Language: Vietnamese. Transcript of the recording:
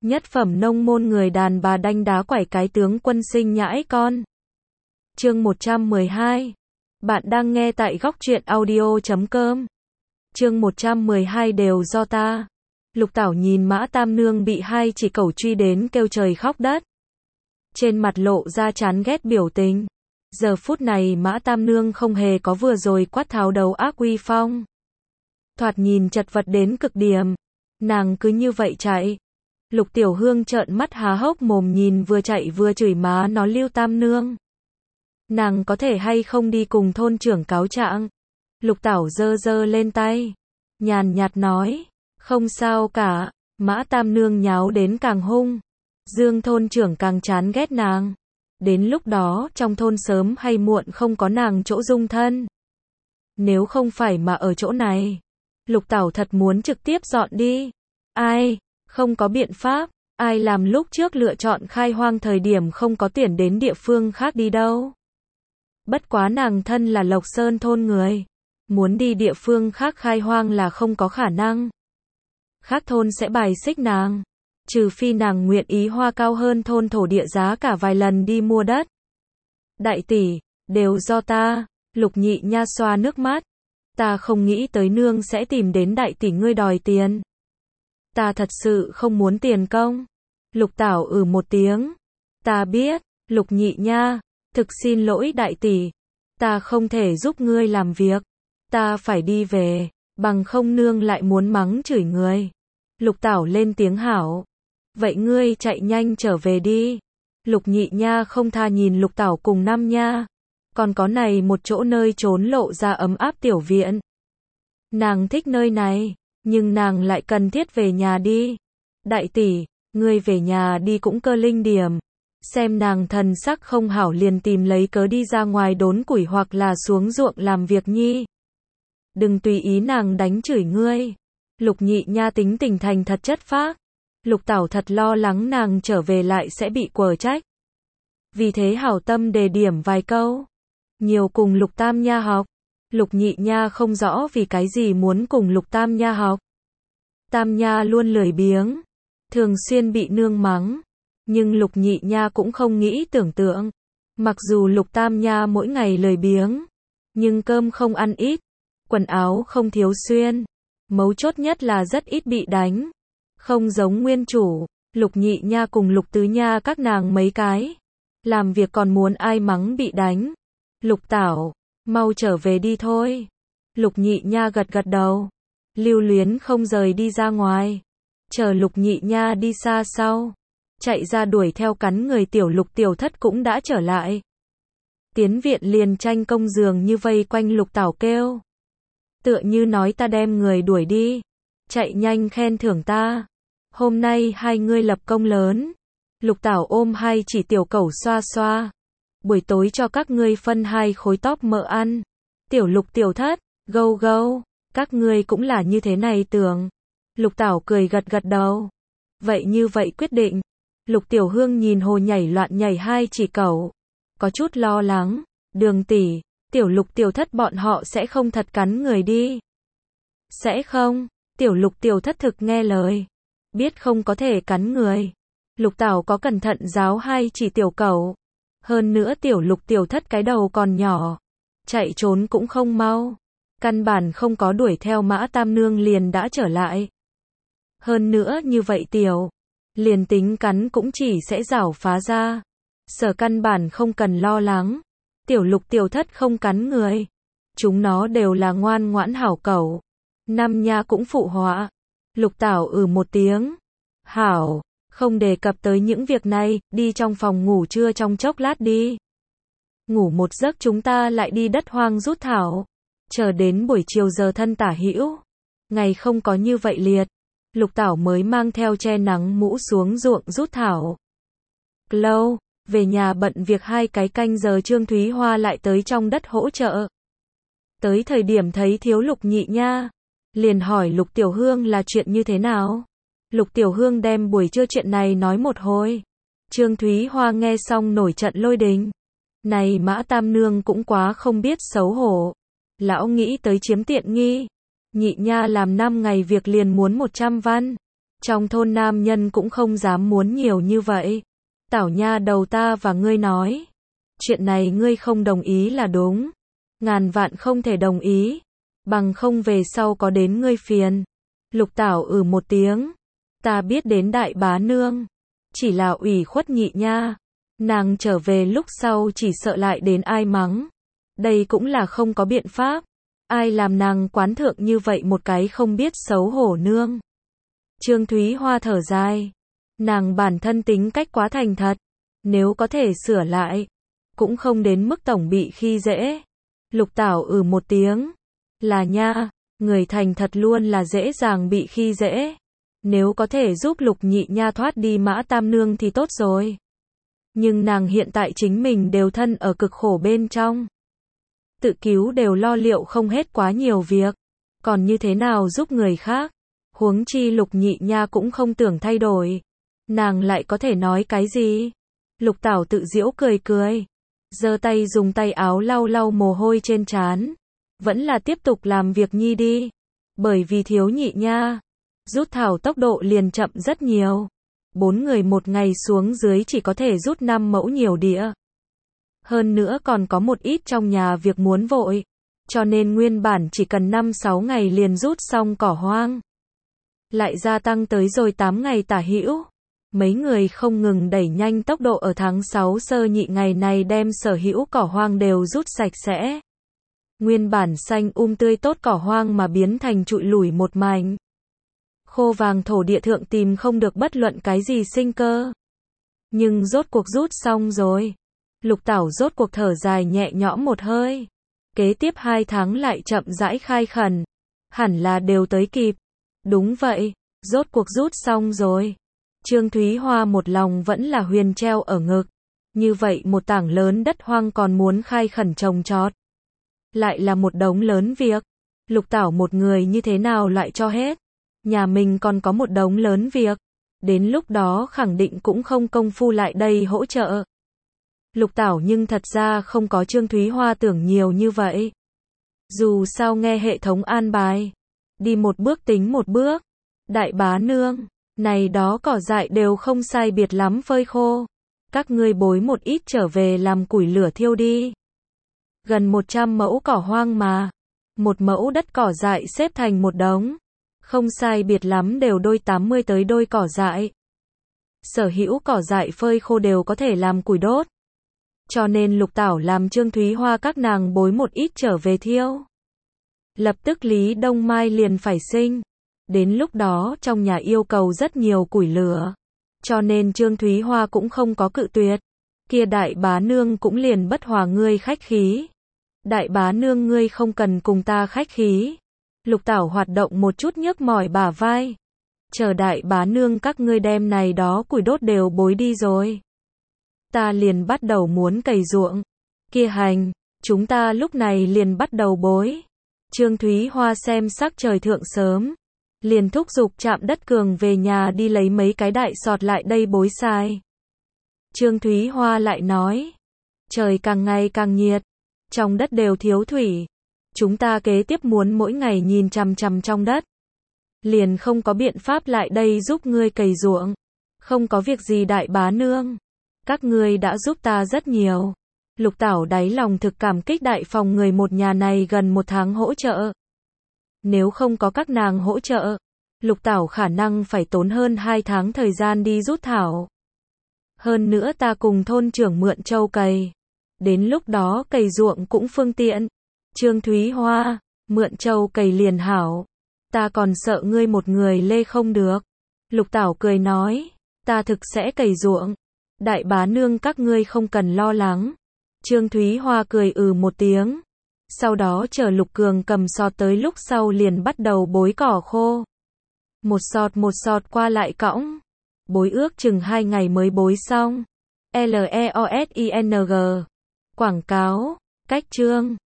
Nhất phẩm nông môn người đàn bà đanh đá quẩy cái tướng quân sinh nhãi con. Chương 112. Bạn đang nghe tại góc truyện audio.com. Chương 112 đều do ta. Lục Tảo nhìn Mã Tam Nương bị hai chỉ cẩu truy đến kêu trời khóc đất. Trên mặt lộ ra chán ghét biểu tình. Giờ phút này Mã Tam Nương không hề có vừa rồi quát tháo đầu ác uy phong. Thoạt nhìn chật vật đến cực điểm. Nàng cứ như vậy chạy. Lục Tiểu Hương trợn mắt há hốc mồm nhìn vừa chạy vừa chửi má nó Lưu Tam Nương. Nàng có thể hay không đi cùng thôn trưởng cáo trạng? Lục Tảo giơ giơ lên tay. Nhàn nhạt nói. Không sao cả. Mã Tam Nương nháo đến càng hung. Dương thôn trưởng càng chán ghét nàng. Đến lúc đó trong thôn sớm hay muộn không có nàng chỗ dung thân. Nếu không phải mà ở chỗ này, Lục Tảo thật muốn trực tiếp dọn đi. Ai? Không có biện pháp. Ai làm lúc trước lựa chọn khai hoang thời điểm không có tiền đến địa phương khác đi đâu. Bất quá nàng thân là Lộc Sơn thôn người. Muốn đi địa phương khác khai hoang là không có khả năng. Khác thôn sẽ bài xích nàng. Trừ phi nàng nguyện ý hoa cao hơn thôn thổ địa giá cả vài lần đi mua đất. Đại tỷ, đều do ta. Lục Nhị Nha xoa nước mắt. Ta không nghĩ tới nương sẽ tìm đến đại tỷ ngươi đòi tiền. Ta thật sự không muốn tiền công. Lục Tảo một tiếng. Ta biết, Lục Nhị Nha, thực xin lỗi đại tỷ. Ta không thể giúp ngươi làm việc. Ta phải đi về, bằng không nương lại muốn mắng chửi người. Lục Tảo lên tiếng hảo. Vậy ngươi chạy nhanh trở về đi. Lục Nhị Nha không tha nhìn Lục Tảo cùng Năm Nha. Còn có này một chỗ nơi trốn lộ ra ấm áp tiểu viện. Nàng thích nơi này, nhưng nàng lại cần thiết về nhà đi. Đại tỷ, ngươi về nhà đi cũng cơ linh điểm. Xem nàng thần sắc không hảo liền tìm lấy cớ đi ra ngoài đốn củi hoặc là xuống ruộng làm việc nhi. Đừng tùy ý nàng đánh chửi ngươi. Lục Nhị Nha tính tình thành thật chất phác. Lục Tảo thật lo lắng nàng trở về lại sẽ bị quở trách. Vì thế hảo tâm đề điểm vài câu. Nhiều cùng Lục Tam Nha học. Lục Nhị Nha không rõ vì cái gì muốn cùng Lục Tam Nha học. Tam Nha luôn lười biếng. Thường xuyên bị nương mắng. Nhưng Lục Nhị Nha cũng không nghĩ tưởng tượng. Mặc dù Lục Tam Nha mỗi ngày lười biếng. Nhưng cơm không ăn ít. Quần áo không thiếu xuyên. Mấu chốt nhất là rất ít bị đánh. Không giống nguyên chủ, Lục Nhị Nha cùng Lục Tứ Nha các nàng mấy cái. Làm việc còn muốn ai mắng bị đánh. Lục Tảo, mau trở về đi thôi. Lục Nhị Nha gật gật đầu. Lưu luyến không rời đi ra ngoài. Chờ Lục Nhị Nha đi xa sau. Chạy ra đuổi theo cắn người tiểu Lục Tiểu Thất cũng đã trở lại. Tiến viện liền tranh công giường như vây quanh Lục Tảo kêu. Tựa như nói ta đem người đuổi đi. Chạy nhanh khen thưởng ta. Hôm nay hai ngươi lập công lớn. Lục Tảo ôm hai chỉ tiểu cẩu xoa xoa. Buổi tối cho các ngươi phân 2 khối tóp mỡ ăn. Tiểu Lục Tiểu Thất, gâu gâu, các ngươi cũng là như thế này tưởng. Lục Tảo cười gật gật đầu. Vậy như vậy quyết định. Lục Tiểu Hương nhìn hồ nhảy loạn nhảy hai chỉ cẩu. Có chút lo lắng. Đường tỷ, Tiểu Lục Tiểu Thất bọn họ sẽ không thật cắn người đi. Sẽ không. Tiểu Lục Tiểu Thất thực nghe lời. Biết không có thể cắn người. Lục Tảo có cẩn thận giáo hai chỉ tiểu cẩu. Hơn nữa Tiểu Lục Tiểu Thất cái đầu còn nhỏ. Chạy trốn cũng không mau. Căn bản không có đuổi theo Mã Tam Nương liền đã trở lại. Hơn nữa như vậy tiểu. Liền tính cắn cũng chỉ sẽ rảo phá ra. Sở căn bản không cần lo lắng. Tiểu Lục Tiểu Thất không cắn người. Chúng nó đều là ngoan ngoãn hảo cẩu. Năm Nha cũng phụ họa. Lục Tảo một tiếng. Hảo, không đề cập tới những việc này, đi trong phòng ngủ trưa trong chốc lát đi. Ngủ một giấc chúng ta lại đi đất hoang rút thảo. Chờ đến buổi chiều giờ thân tả hữu. Ngày không có như vậy liệt. Lục Tảo mới mang theo che nắng mũ xuống ruộng rút thảo. Lâu, về nhà bận việc 2 cái canh giờ Trương Thúy Hoa lại tới trong đất hỗ trợ. Tới thời điểm thấy thiếu Lục Nhị Nha. Liền hỏi Lục Tiểu Hương là chuyện như thế nào. Lục Tiểu Hương đem buổi trưa chuyện này nói một hồi. Trương Thúy Hoa nghe xong nổi trận lôi đình. Này Mã Tam Nương cũng quá không biết xấu hổ. Lão nghĩ tới chiếm tiện nghi. Nhị Nha làm 5 ngày việc liền muốn 100 văn. Trong thôn nam nhân cũng không dám muốn nhiều như vậy. Tảo nha đầu, ta và ngươi nói. Chuyện này ngươi không đồng ý là đúng. Ngàn vạn không thể đồng ý. Bằng không về sau có đến ngươi phiền. Lục Tảo một tiếng. Ta biết đến đại bá nương. Chỉ là ủy khuất Nhị nha. Nàng trở về lúc sau chỉ sợ lại đến ai mắng. Đây cũng là không có biện pháp. Ai làm nàng quán thượng như vậy một cái không biết xấu hổ nương. Trương Thúy Hoa thở dài. Nàng bản thân tính cách quá thành thật. Nếu có thể sửa lại. Cũng không đến mức tổng bị khi dễ. Lục Tảo một tiếng. Là nha. Người thành thật luôn là dễ dàng bị khi dễ. Nếu có thể giúp Lục Nhị nha thoát đi Mã Tam Nương thì tốt rồi. Nhưng nàng hiện tại chính mình đều thân ở cực khổ bên trong. Tự cứu đều lo liệu không hết quá nhiều việc. Còn như thế nào giúp người khác? Huống chi Lục Nhị nha cũng không tưởng thay đổi. Nàng lại có thể nói cái gì? Lục Tảo tự giễu cười cười. Giơ tay dùng tay áo lau lau mồ hôi trên trán. Vẫn là tiếp tục làm việc nhi đi. Bởi vì thiếu Nhị nha. Rút thảo tốc độ liền chậm rất nhiều. 4 người một ngày xuống dưới chỉ có thể rút 5 mẫu nhiều địa. Hơn nữa còn có một ít trong nhà việc muốn vội. Cho nên nguyên bản chỉ cần 5-6 ngày liền rút xong cỏ hoang. Lại gia tăng tới rồi 8 ngày tả hữu. Mấy người không ngừng đẩy nhanh tốc độ ở tháng 6 sơ nhị ngày này đem sở hữu cỏ hoang đều rút sạch sẽ. Nguyên bản xanh tươi tốt cỏ hoang mà biến thành trụi lủi một mảnh. Khô vàng thổ địa thượng tìm không được bất luận cái gì sinh cơ. Nhưng rốt cuộc rút xong rồi. Lục Tảo rốt cuộc thở dài nhẹ nhõm một hơi. Kế tiếp 2 tháng lại chậm rãi khai khẩn. Hẳn là đều tới kịp. Đúng vậy, rốt cuộc rút xong rồi. Trương Thúy Hoa một lòng vẫn là huyền treo ở ngực. Như vậy một tảng lớn đất hoang còn muốn khai khẩn trồng trọt. Lại là một đống lớn việc. Lục Tảo một người như thế nào lại cho hết. Nhà mình còn có một đống lớn việc. Đến lúc đó khẳng định cũng không công phu lại đây hỗ trợ. Lục Tảo nhưng thật ra không có Trương Thúy Hoa tưởng nhiều như vậy. Dù sao nghe hệ thống an bài. Đi một bước tính một bước. Đại bá nương. Này đó cỏ dại đều không sai biệt lắm phơi khô. Các ngươi bối một ít trở về làm củi lửa thiêu đi. Gần 100 mẫu cỏ hoang mà. Một mẫu đất cỏ dại xếp thành một đống. Không sai biệt lắm đều đôi 80 tới đôi cỏ dại. Sở hữu cỏ dại phơi khô đều có thể làm củi đốt. Cho nên Lục Tảo làm Trương Thúy Hoa các nàng bối một ít trở về thiêu. Lập tức Lý Đông Mai liền phải sinh. Đến lúc đó trong nhà yêu cầu rất nhiều củi lửa. Cho nên Trương Thúy Hoa cũng không có cự tuyệt. Kia đại bá nương cũng liền bất hòa ngươi khách khí. Đại bá nương ngươi không cần cùng ta khách khí. Lục Tảo hoạt động một chút nhức mỏi bả vai. Chờ đại bá nương các ngươi đem này đó củi đốt đều bối đi rồi. Ta liền bắt đầu muốn cày ruộng. Kia hành, chúng ta lúc này liền bắt đầu bối. Trương Thúy Hoa xem sắc trời thượng sớm. Liền thúc giục Trạm Đất Cường về nhà đi lấy mấy cái đại sọt lại đây bối sai. Trương Thúy Hoa lại nói. Trời càng ngày càng nhiệt. Trong đất đều thiếu thủy. Chúng ta kế tiếp muốn mỗi ngày nhìn chằm chằm trong đất. Liền không có biện pháp lại đây giúp ngươi cày ruộng. Không có việc gì đại bá nương. Các ngươi đã giúp ta rất nhiều. Lục Tảo đáy lòng thực cảm kích đại phòng người một nhà này gần 1 tháng hỗ trợ. Nếu không có các nàng hỗ trợ, Lục Tảo khả năng phải tốn hơn 2 tháng thời gian đi rút thảo. Hơn nữa ta cùng thôn trưởng mượn trâu cày. Đến lúc đó cày ruộng cũng phương tiện. Trương Thúy Hoa, mượn trâu cày liền hảo. Ta còn sợ ngươi một người lê không được. Lục Tảo cười nói, ta thực sẽ cày ruộng. Đại bá nương các ngươi không cần lo lắng. Trương Thúy Hoa cười một tiếng. Sau đó chờ Lục Cường cầm sọt tới lúc sau liền bắt đầu bối cỏ khô. Một sọt qua lại cõng. Bối ước chừng 2 ngày mới bối xong. LEOSING. Quảng cáo, cách chương.